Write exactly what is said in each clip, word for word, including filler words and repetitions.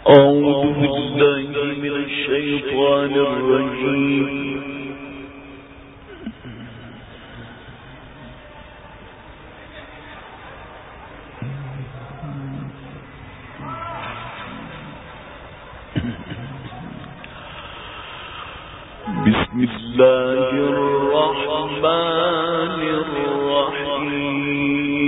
أعوذ بالله من الشيطان الرجيم. بسم الله الرحمن الرحيم.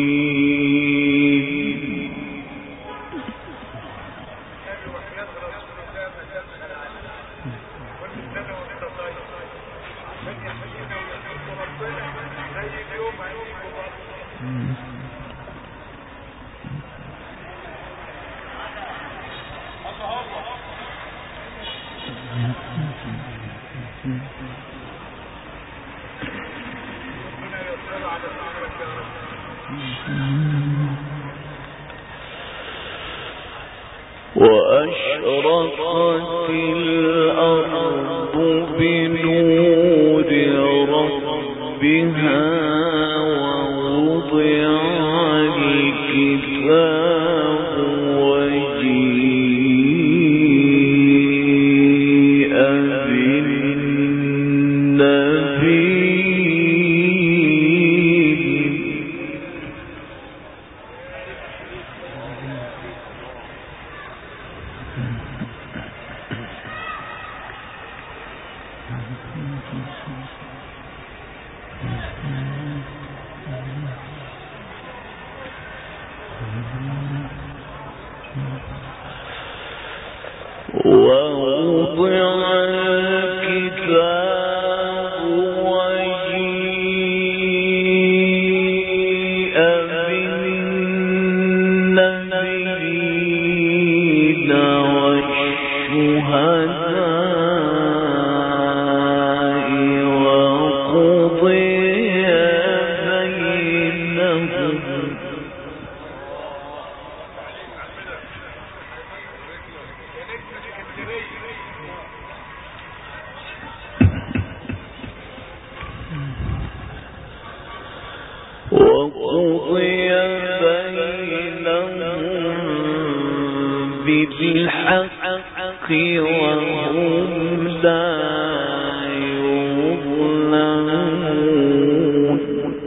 وأشرقت الأرض بنور ربها ووضع الكتاب وجيء بالنبيين ووضع الكتاب وجيء بالنبيين والشهداء وقضي بينهم وقضي بينهم بالحق وهم لا يظلمون.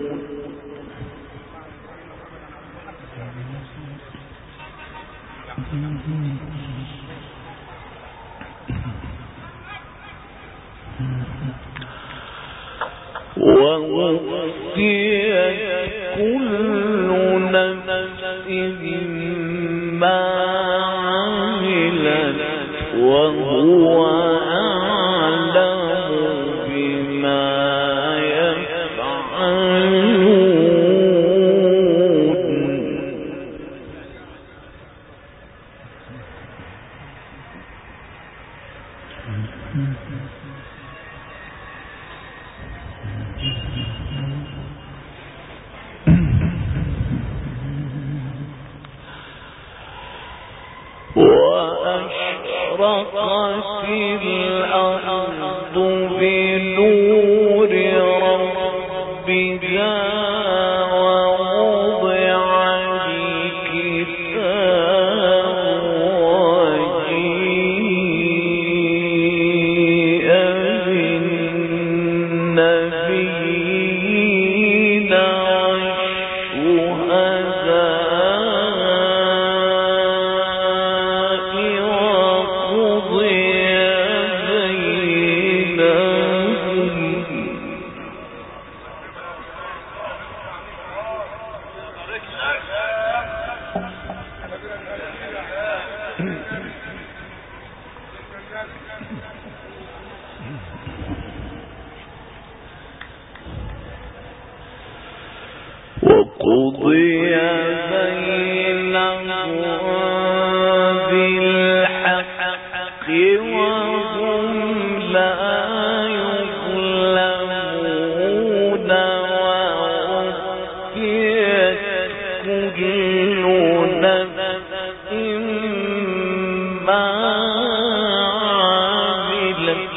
ووفيت كل نفس ما عملت وهو أعلم بما يفعلون. وأشرقت الأرض بنور ربها ووضع الكتاب وجيء بالنبيين وقضي بينهم بالحق وهم لا يظلمون. ووفيت كل نفس ما عملت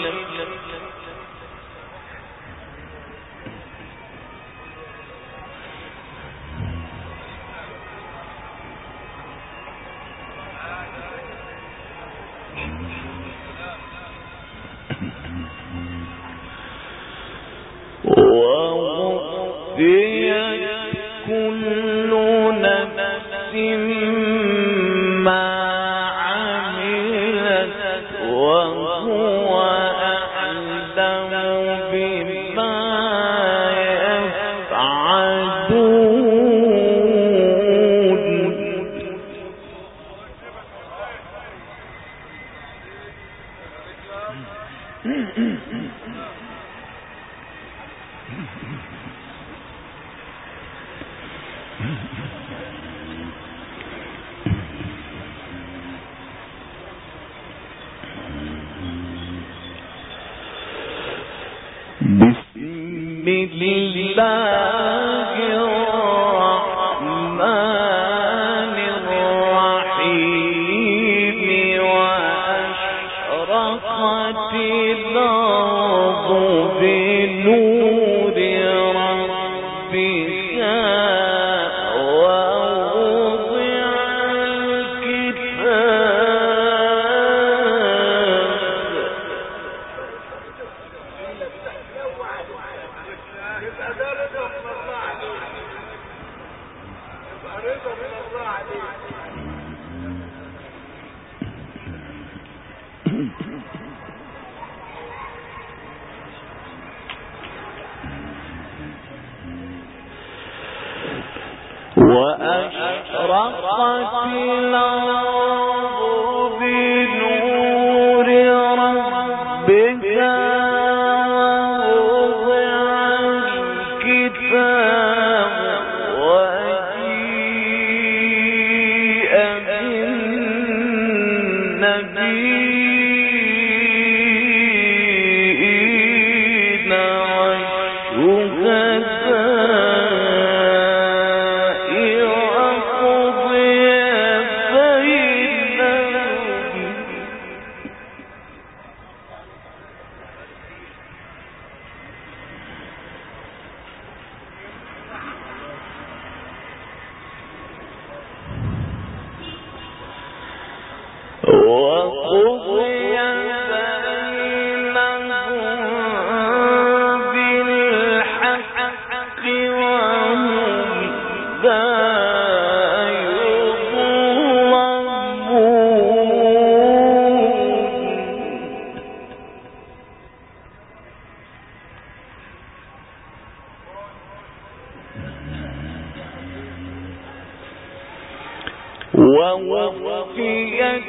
ووفيت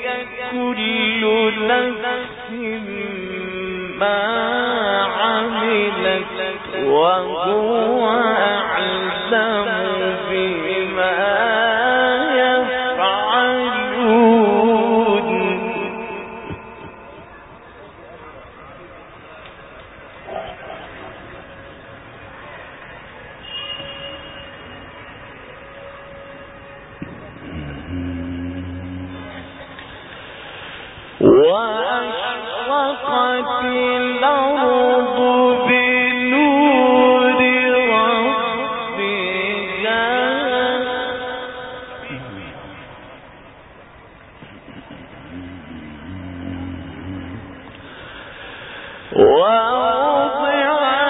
كل نفس ما عملت وهو أعلم بما يفعلون. وأشرقت الأرض بنور ربها ووضع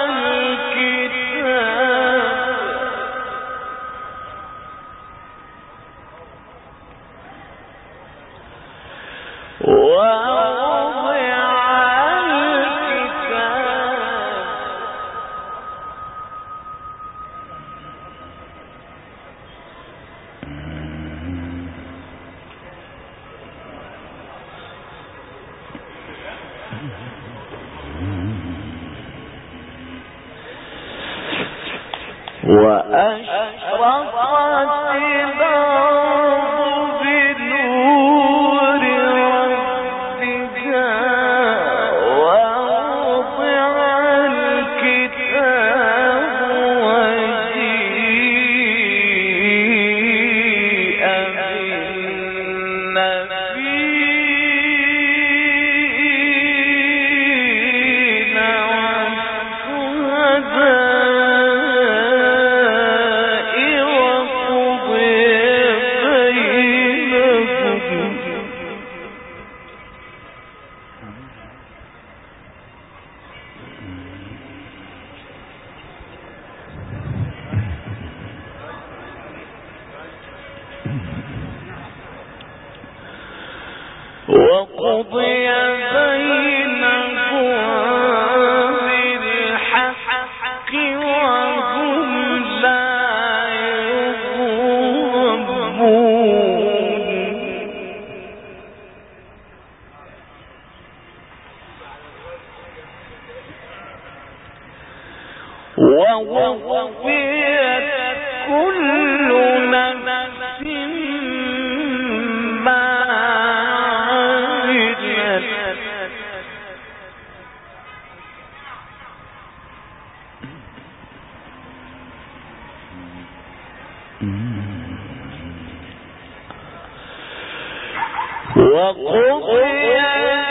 الكتاب وأشرقت الأرض بنور ربها ووضع الكتاب وجيء بالنبيين والشهداء وقضي وقضي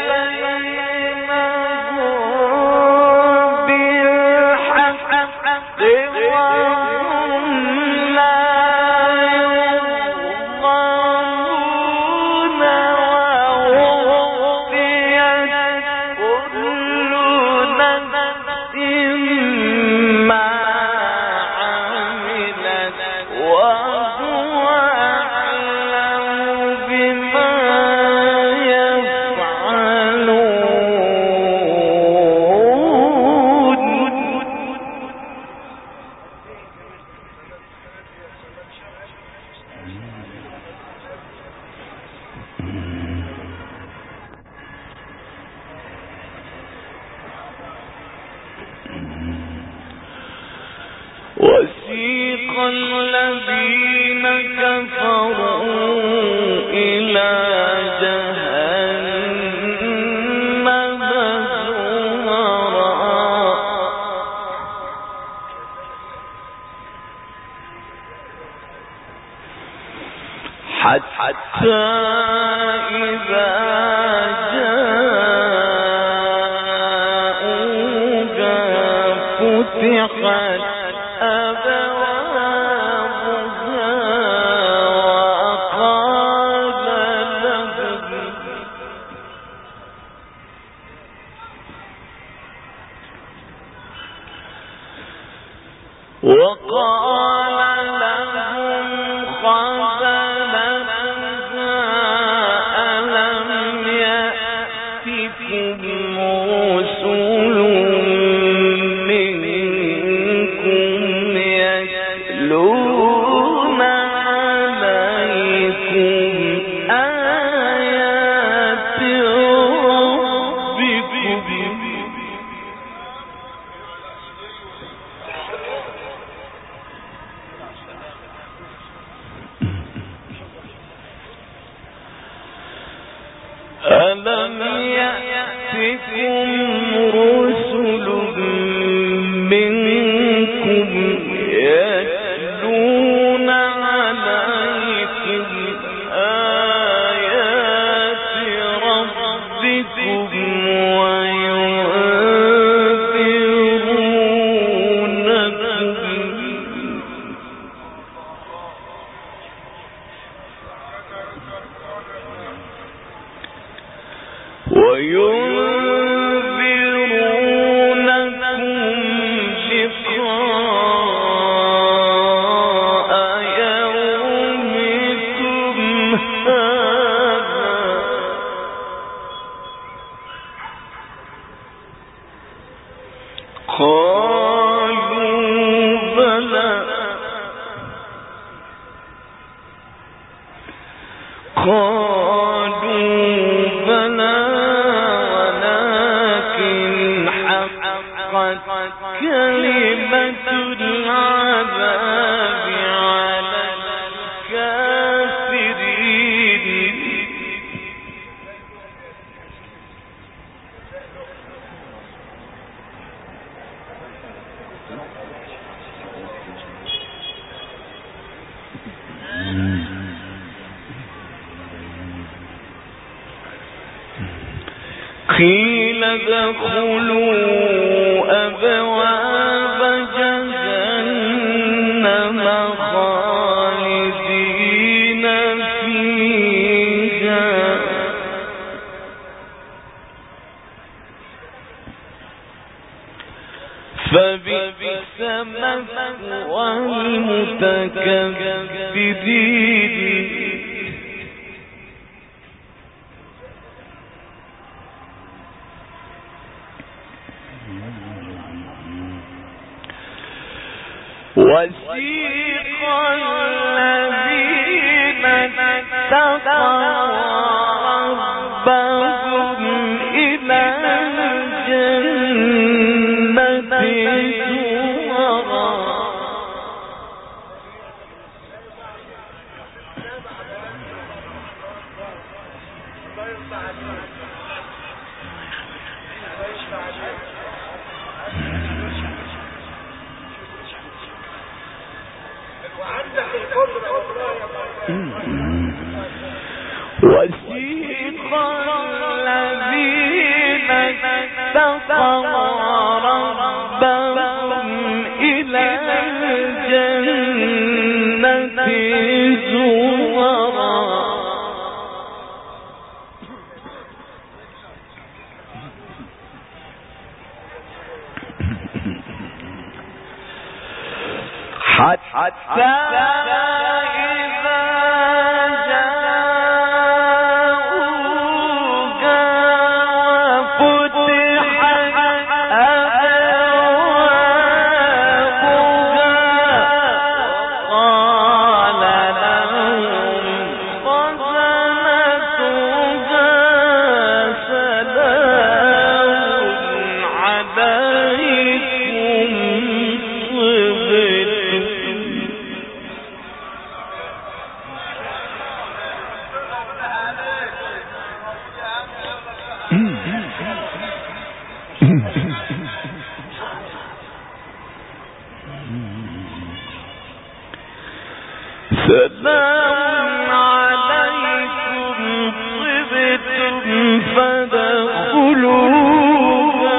وسيق الذين كفروا إلى جهنم زمرا حتى إذا جاءوها فتحت وقال لهم خزنتها ألم يأتكم رسل منكم يتلون عليكم آيات ربكم ألم يأتكم رسل منكم يتلون عليكم آيات ربكم وينذرونكم وينذرونكم لقاء يومكم هذا قالوا بلى قالوا بلى ولكن حقت كلمة العذاب على الكافرين قيل ادخلوا أبواب جهنم خالدين فيها فبئس مثوى المتكبرين وسيق الذين اتقوا ربهم إلى الجنة زمرا وسيق الذين اتقوا ربهم إلى الجنة زمرا حتى سلام عليكم طبتم فادخلوها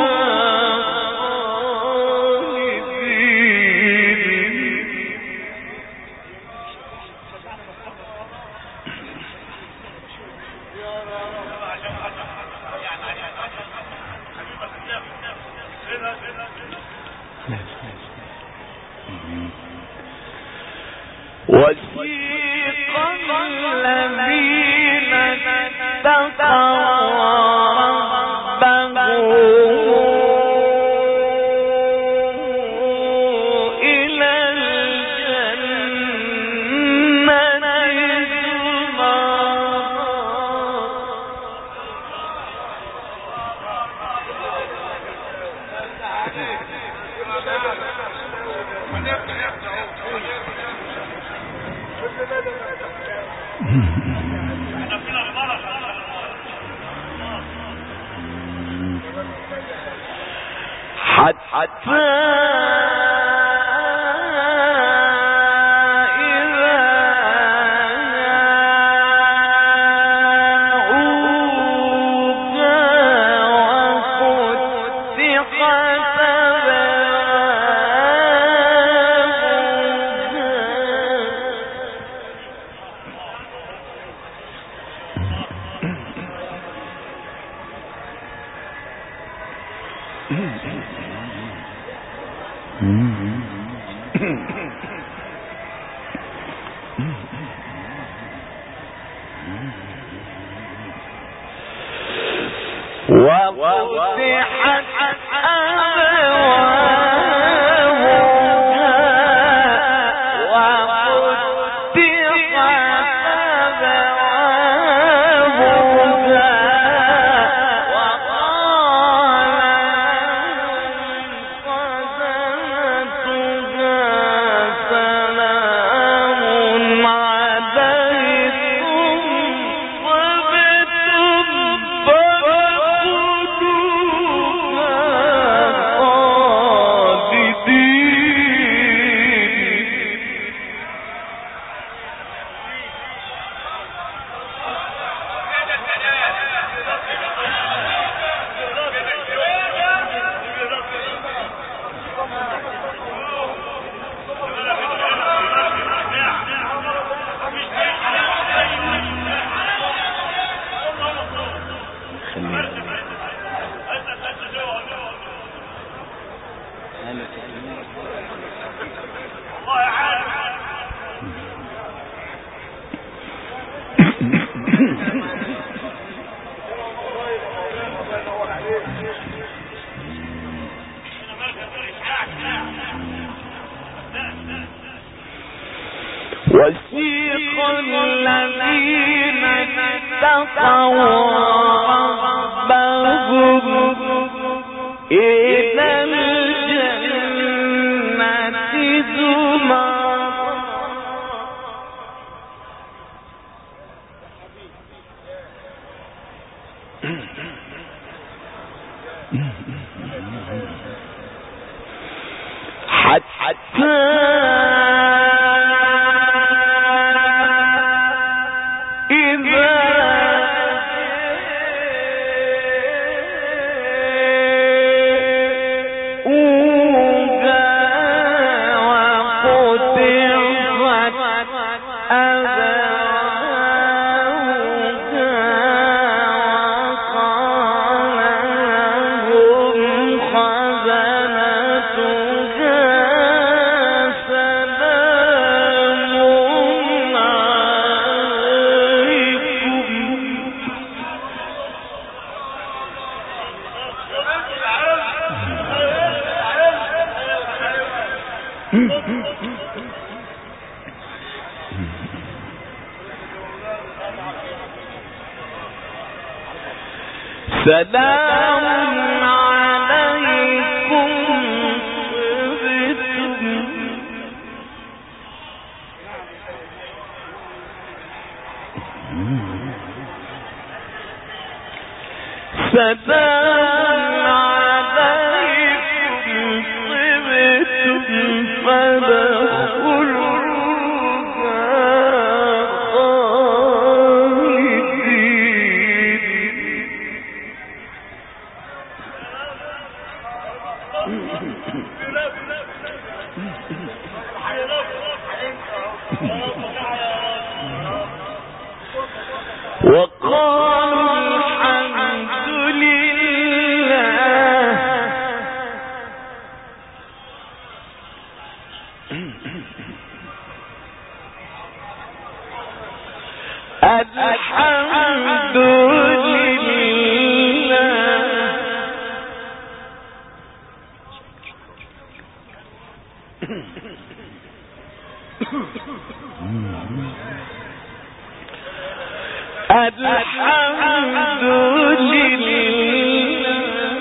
وسيق الذين اتقوا ربهم إلى الجنة حتى وفتحت وسيق الذين اتقوا ربهم إلى الجنة زمرا حتى سلام عليكم طبتم. سلام عليكم طبتم فادخلوها وقالوا الحمد لله الحمد الحمد لله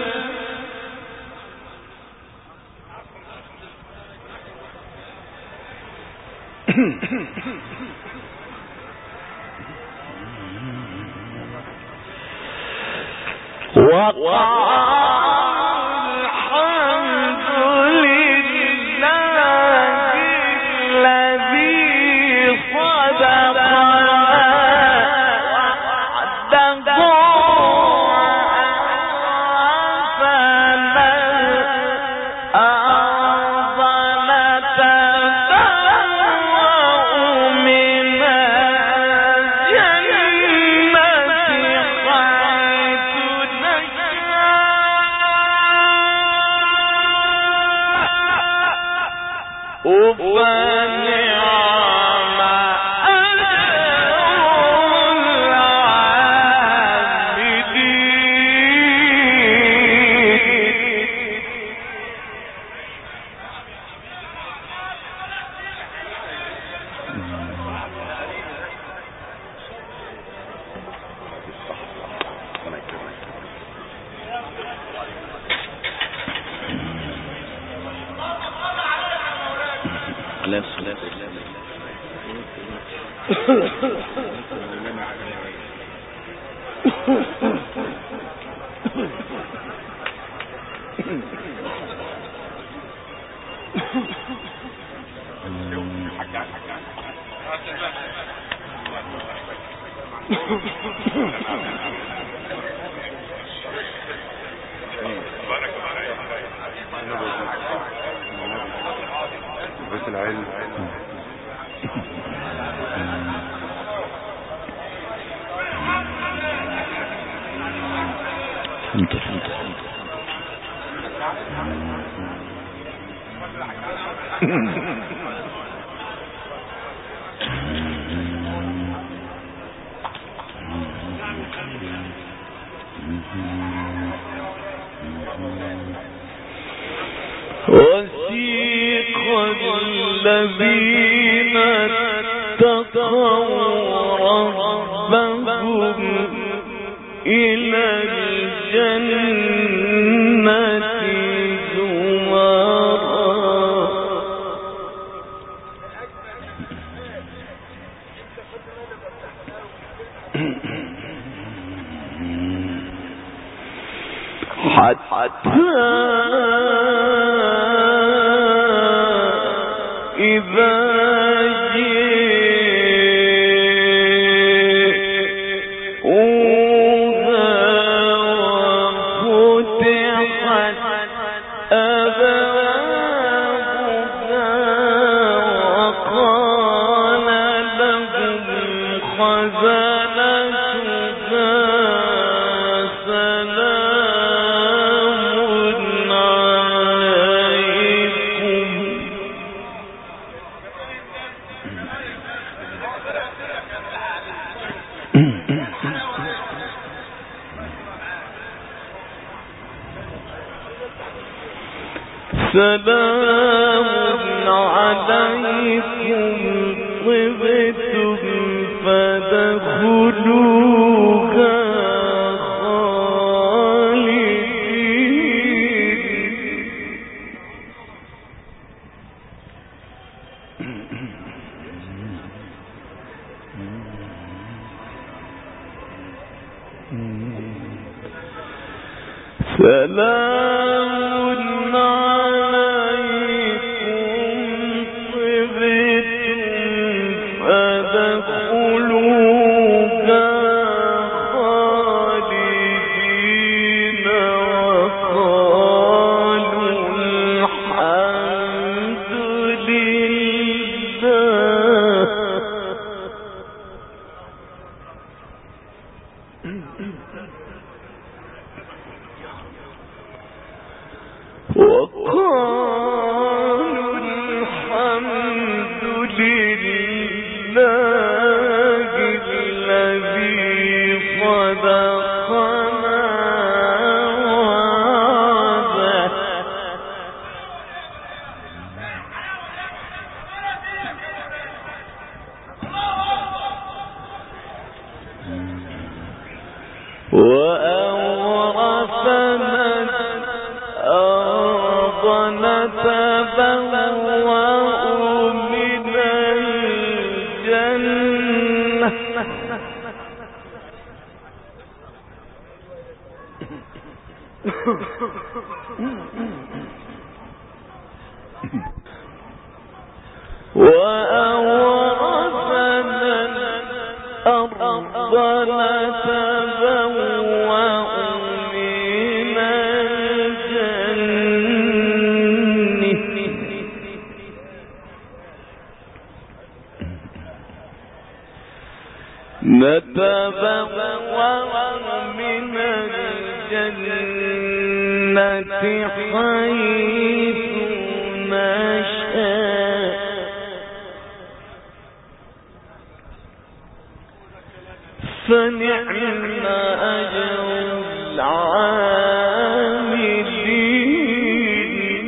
وقال الحمد لله الذي بيت العلم انت انت وسيق الذين اتقوا ربهم إلى الجنة زمرا حتى إذا جاءوها وفتحت أبوابها سلام عليكم طبتم فادخلوها خالدين. سلام وقالوا الحمد لله الذي صدقنا وعده وأورثنا الأرض نتبوأ من الجنة وأورثنا الأرض نتبوأ من الجنة نتبوأ من الجنة حيث نشاء فنعم أجر العاملين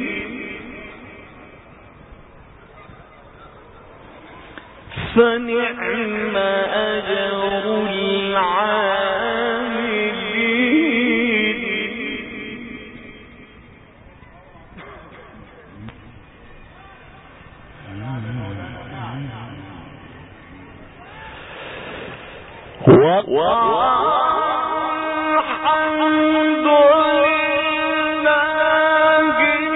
فنعم أجر العاملين والحمد لله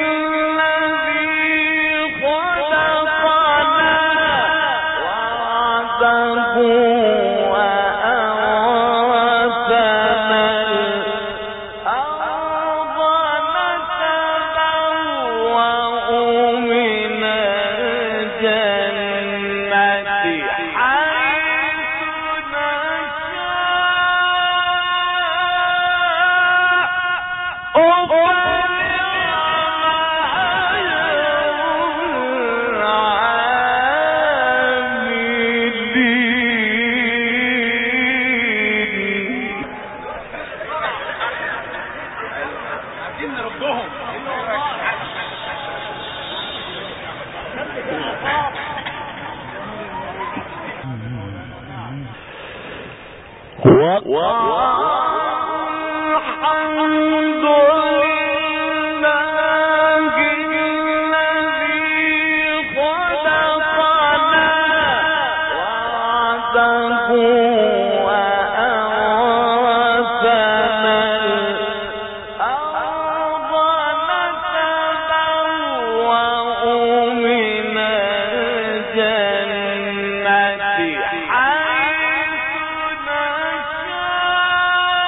الذي خلقنا وعده وأورثنا الأرض نتبوأ من الجنة حيث والحمد لله الذي خلقنا وعده وأورثنا الأرض نتبوأ من الجنة حيث نشاء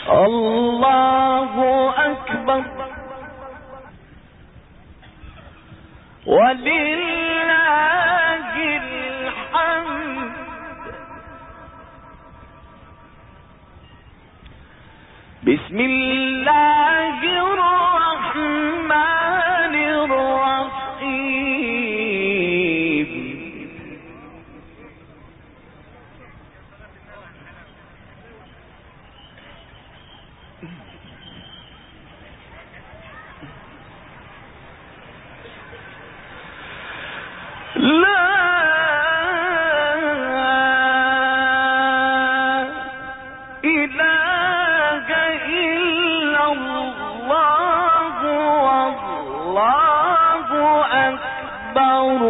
الله أكبر ولله الحمد. بسم الله الرحمن الرحيم. لا إله إلا الله والله أكبر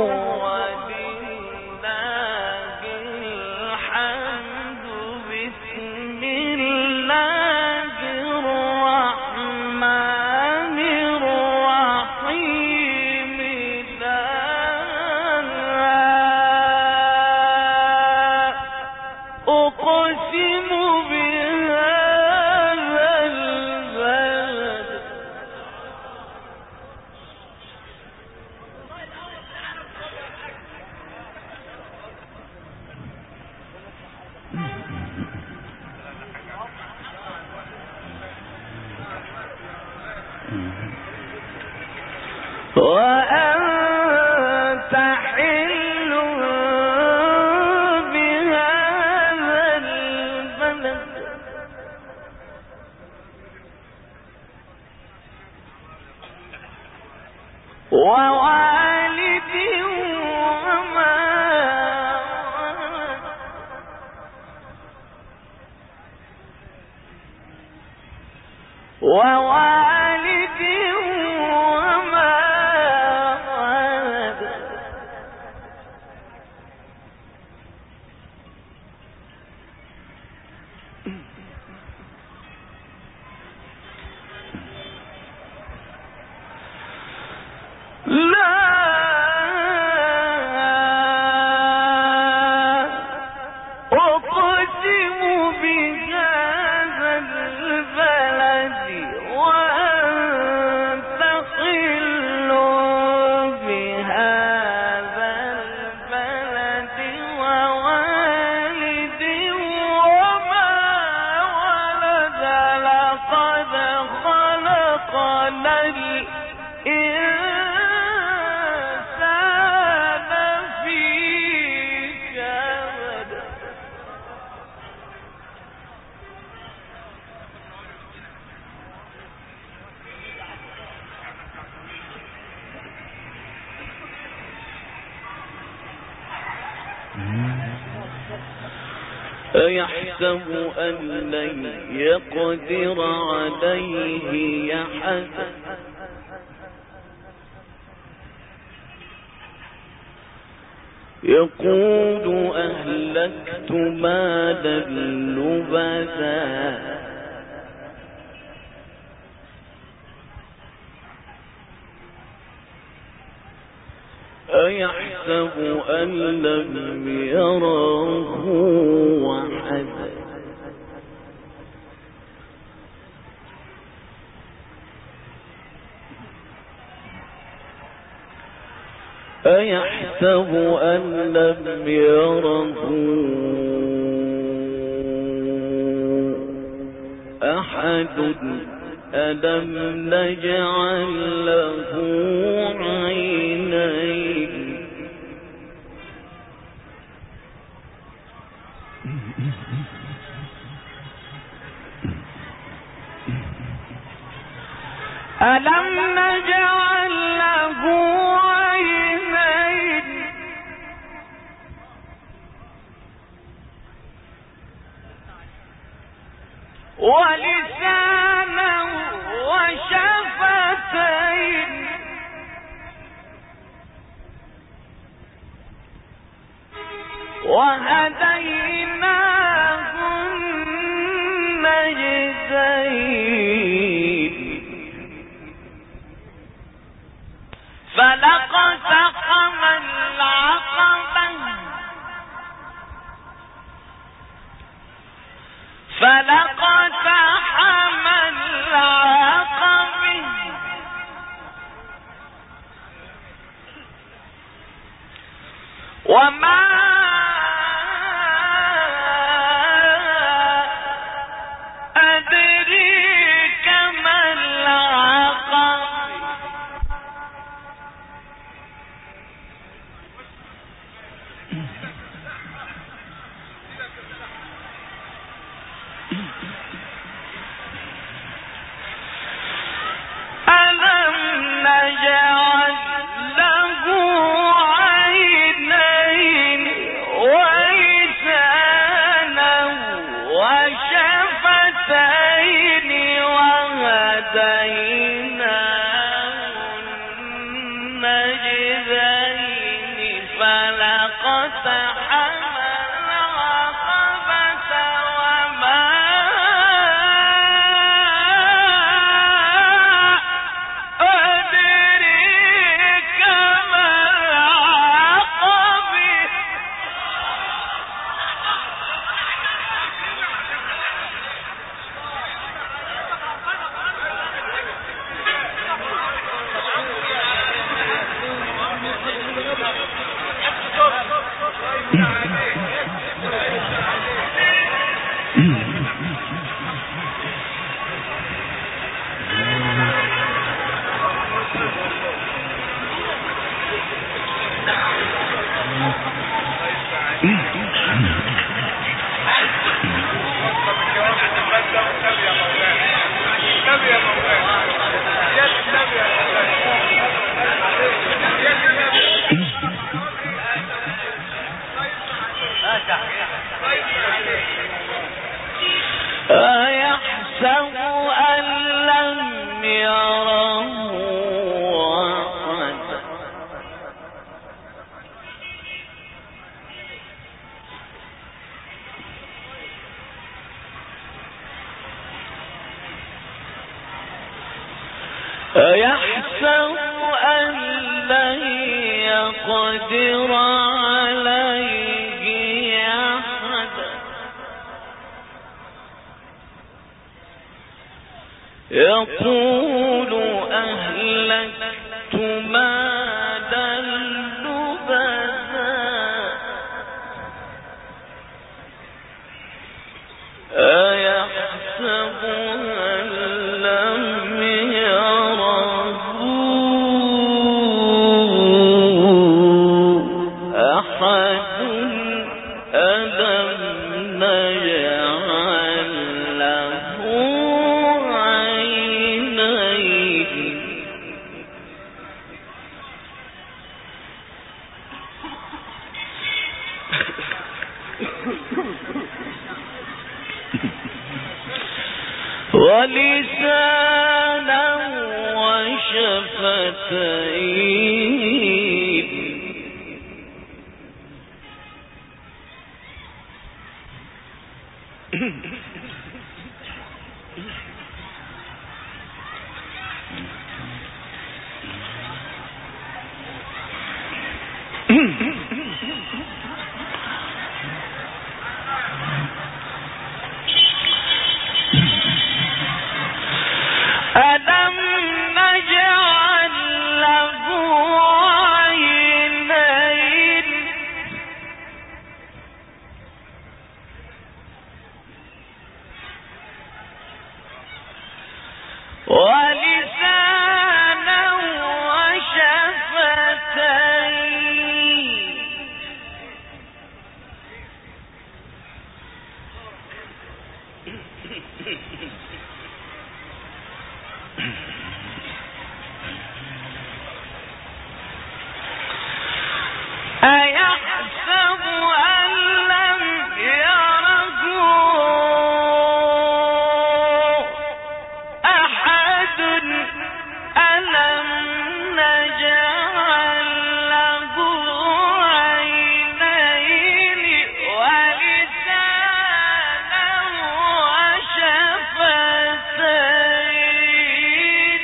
ولله الحمد. بسم الله الرحمن الرحيم. لا أقسم بهذا البلد وأنت حل بهذا البلد ووالد وما ولد. ووالد وما ولد. لا أقسم بهذا البلد وأنت حل بهذا البلد ووالد وما ولد. لقد خلقنا الإنسان في كبد. أيحسب أن لن يقدر عليه أحد. يقول أهلكت مالا لبدا. أيحسب أن لم يره أحد. أيحسب أن لم يره أحد. ألم نجعل له عينين. ألم نجعل له عينين ولسانا وشفتين وهديناه النجدين. فلاقتحم العقبة فلاقتحم أيحسب أن لم يره أحد أيحسب أن لن يقدر عليه أحد يقول أهلكت مالا لبدا أيحسب أن لم يره أحد ألم نجعل له عينين ولسانا وشفتين ألم نجعل له عينين ولسانا وشفتين أيحسب أن لم يره أحد ألم نجعل له عينين ولسانا وشفتين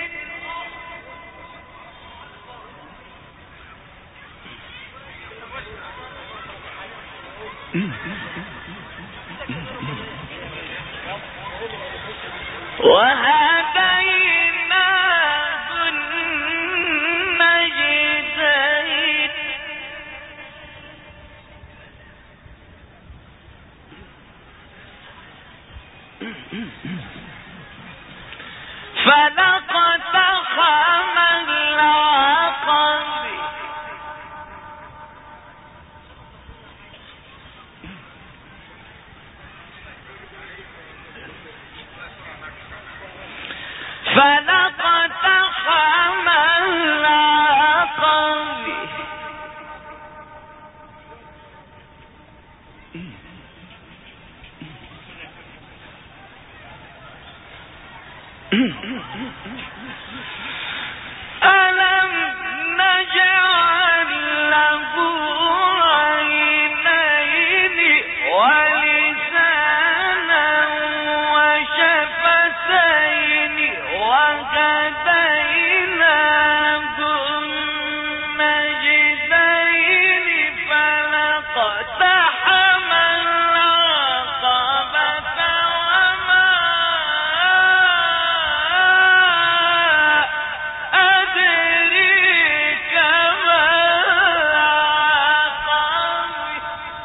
وهديناه النجدين فلقتحم العقبة فلقتحم العقبة ألم نجعل له عينين ولسانا وشفتين وهديناه النجدين فلقتحم العقبة وما أدريك ما العقبة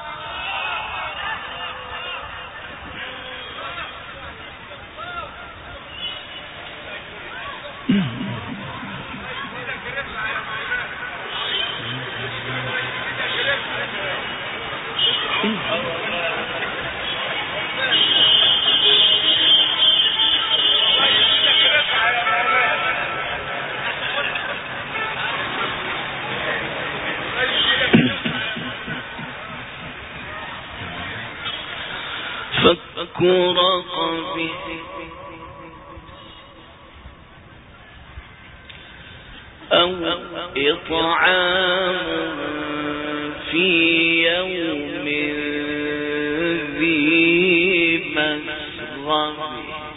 فك رقبه أو إطعام في يوم ذي مسغبة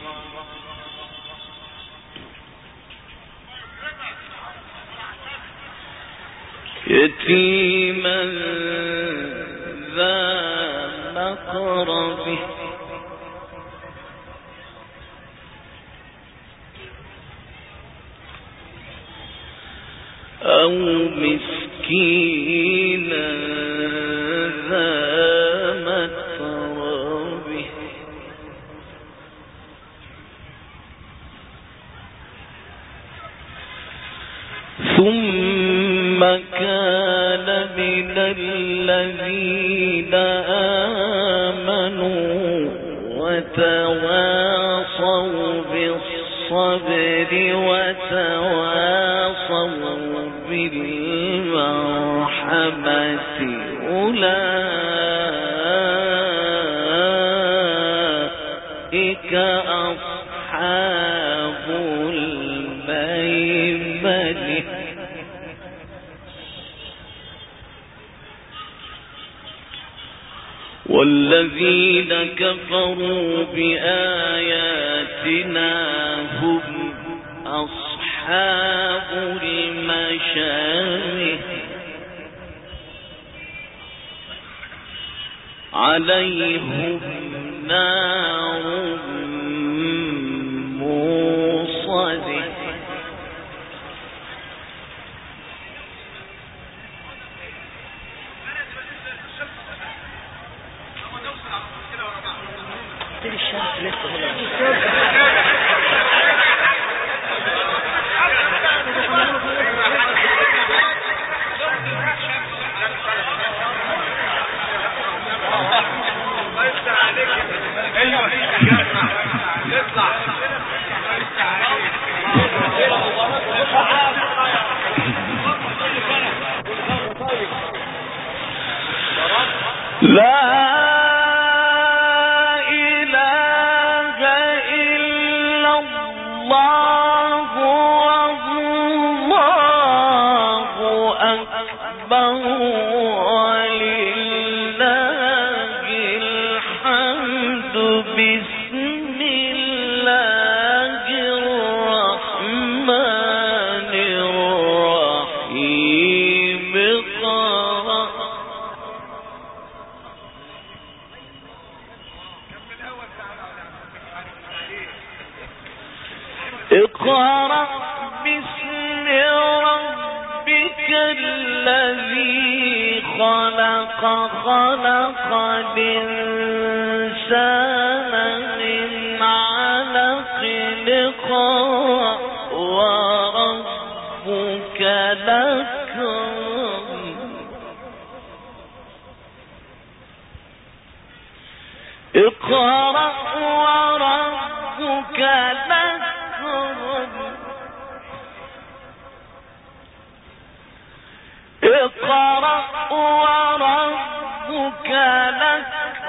يتيما ذا مقربة أو مسكينا ذا متربة ثم كان من الذين آمنوا وتواصوا بالصبر وتواصوا بالمرحمة أولئك أصحاب الميمنة والذين كفروا بآياتنا هم أصحاب المشامخ عليهم نار موصدة لا إله إلا الله والله أكبر ولله الحمد بسم الله الرحمن الرحيم قرأ اقرأ باسم ربك الذي خلق خلق الإنسان من علق اقرأ وربك الأكرم اقرأ وربك الأكرم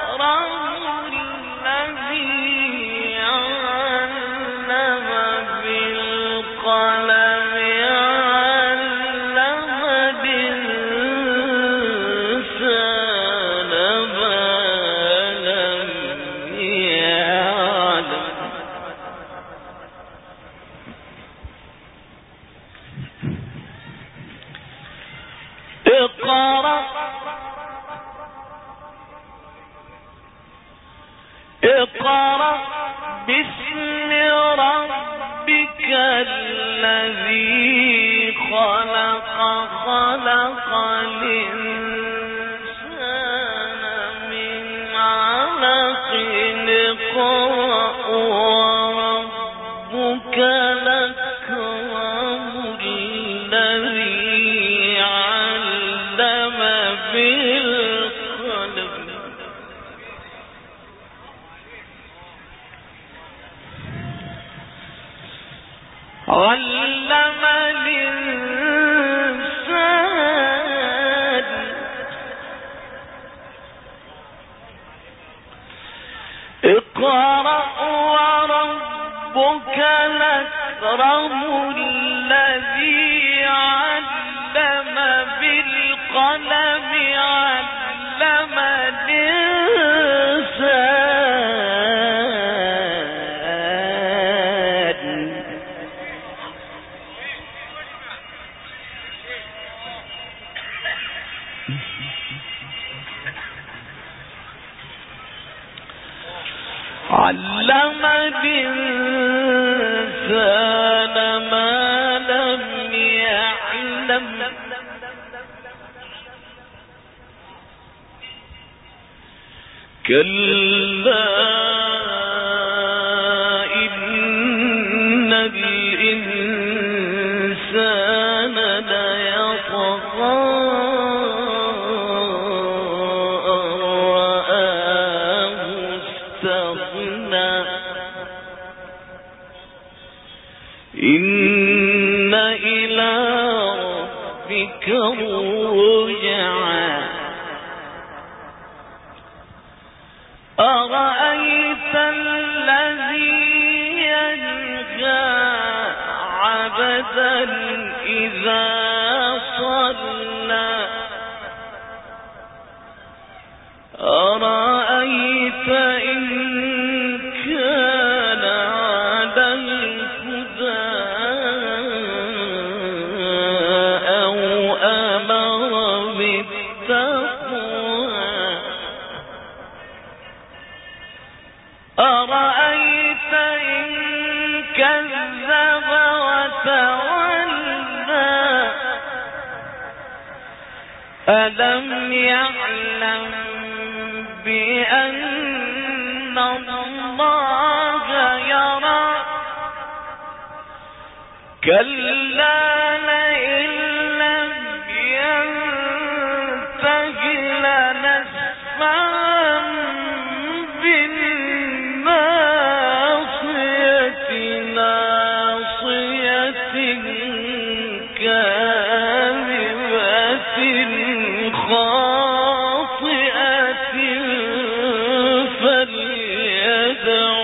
اقرأ باسم ربك الذي خلق خلق الإنسان من علق اقرأ وربك الأكرم الذي علم بالقلم علم الإنسان اقرأ وربك الأكرم الذي علم بالقلم علم الإنسان علم الإنسان ما لم يعلم كلا إن الإنسان ليطغى إن إلى ربك الرجعى أرأيت الذي ينهى عبدا إذا صلى أرأيت إن كان على الهدى أو أمر بالتقوى أرأيت إن كذب وتولى ألم يعلم بأن الله يرى كلا لئن لم ينته لنسفعا بالناصية ناصية كاذبة خاطئة فليدع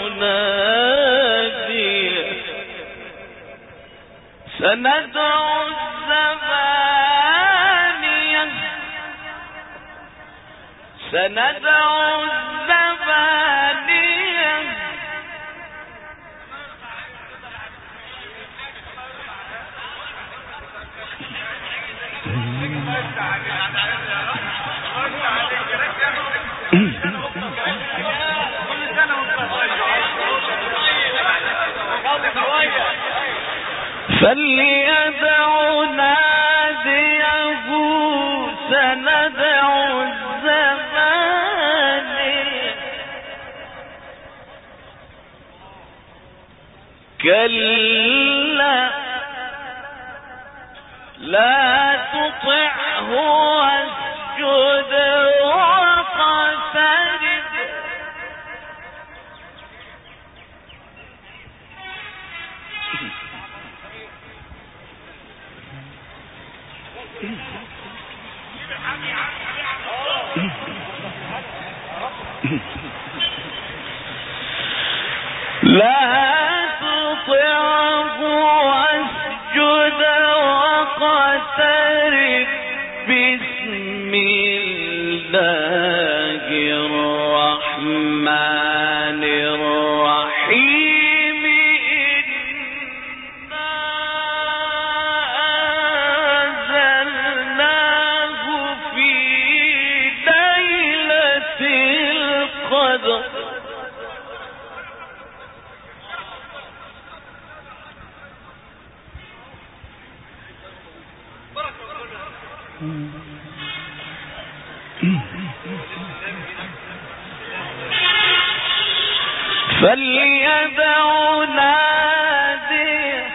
ناديه سندع الزبانية سندع الزبانية فليدع ناديه سندع الزبانية كلا لا تطعه واسجد واقترب لا تطعه واسجد واقترب بسم الله الرحمن الرحيم إنا أنزلناه في ليلة القدر فليدع ناديه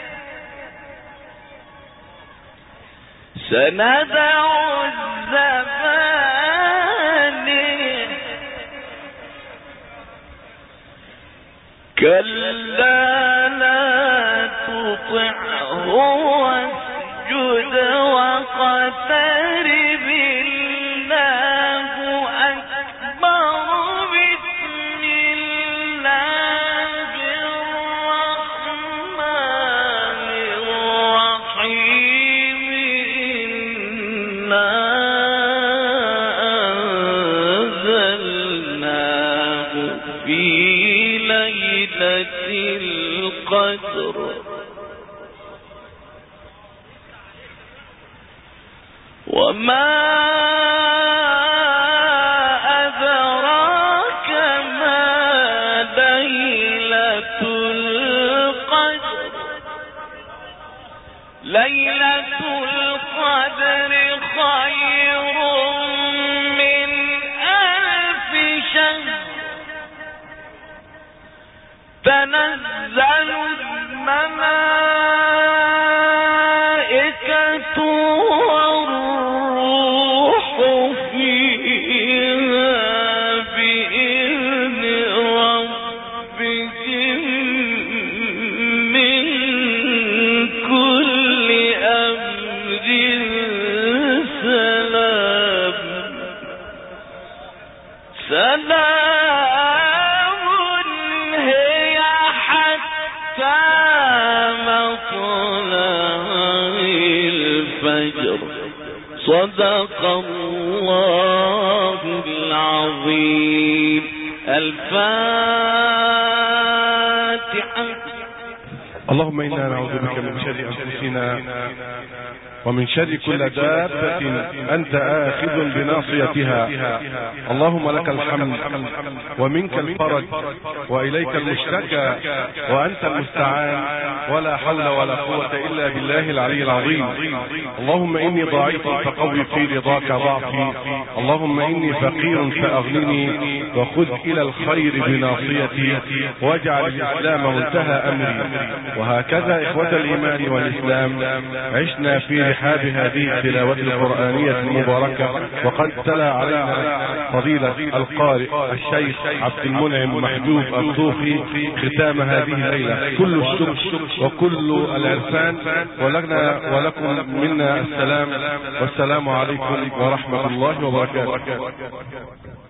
سندع الزبانية كلا لا تطعه واسجد واقترب الله أكبر بسم الله الرحمن الرحيم إنا أنزلناه في ليلة القدر وما أدراك ما ليلة القدر ليلة القدر خير من ألف شهر تنزل الملائكة والروح فيها بإذن ربهم من كل أمر سلام سلام هي حتى مطلع الفجر صدق الله العظيم. الفاتحة. اللهم إنا نعوذ بك من شر أنفسنا ومن شر كل دابة أنت آخذ بناصيتها. اللهم لك الحمد ومنك الفرج وإليك المشتكى وأنت المستعان ولا حول ولا قوة إلا بالله العلي العظيم. اللهم إني ضعيف فقوي في رضاك ضعفي. اللهم إني فقير فأغنني وخذ إلى الخير بناصيتي واجعل الإسلام منتهى أمري. وهكذا إخوة الإيمان والإسلام عشنا في رحاب هذه التلاوة القرآنية المباركة، وقد تلا علينا فضيلة القارئ الشيخ عبد المنعم محجوب الطوخي ختام هذه الليلة. كل الشكر وكل العرفان ولنا ولكم منا السلام، والسلام عليكم ورحمة الله وبركاته.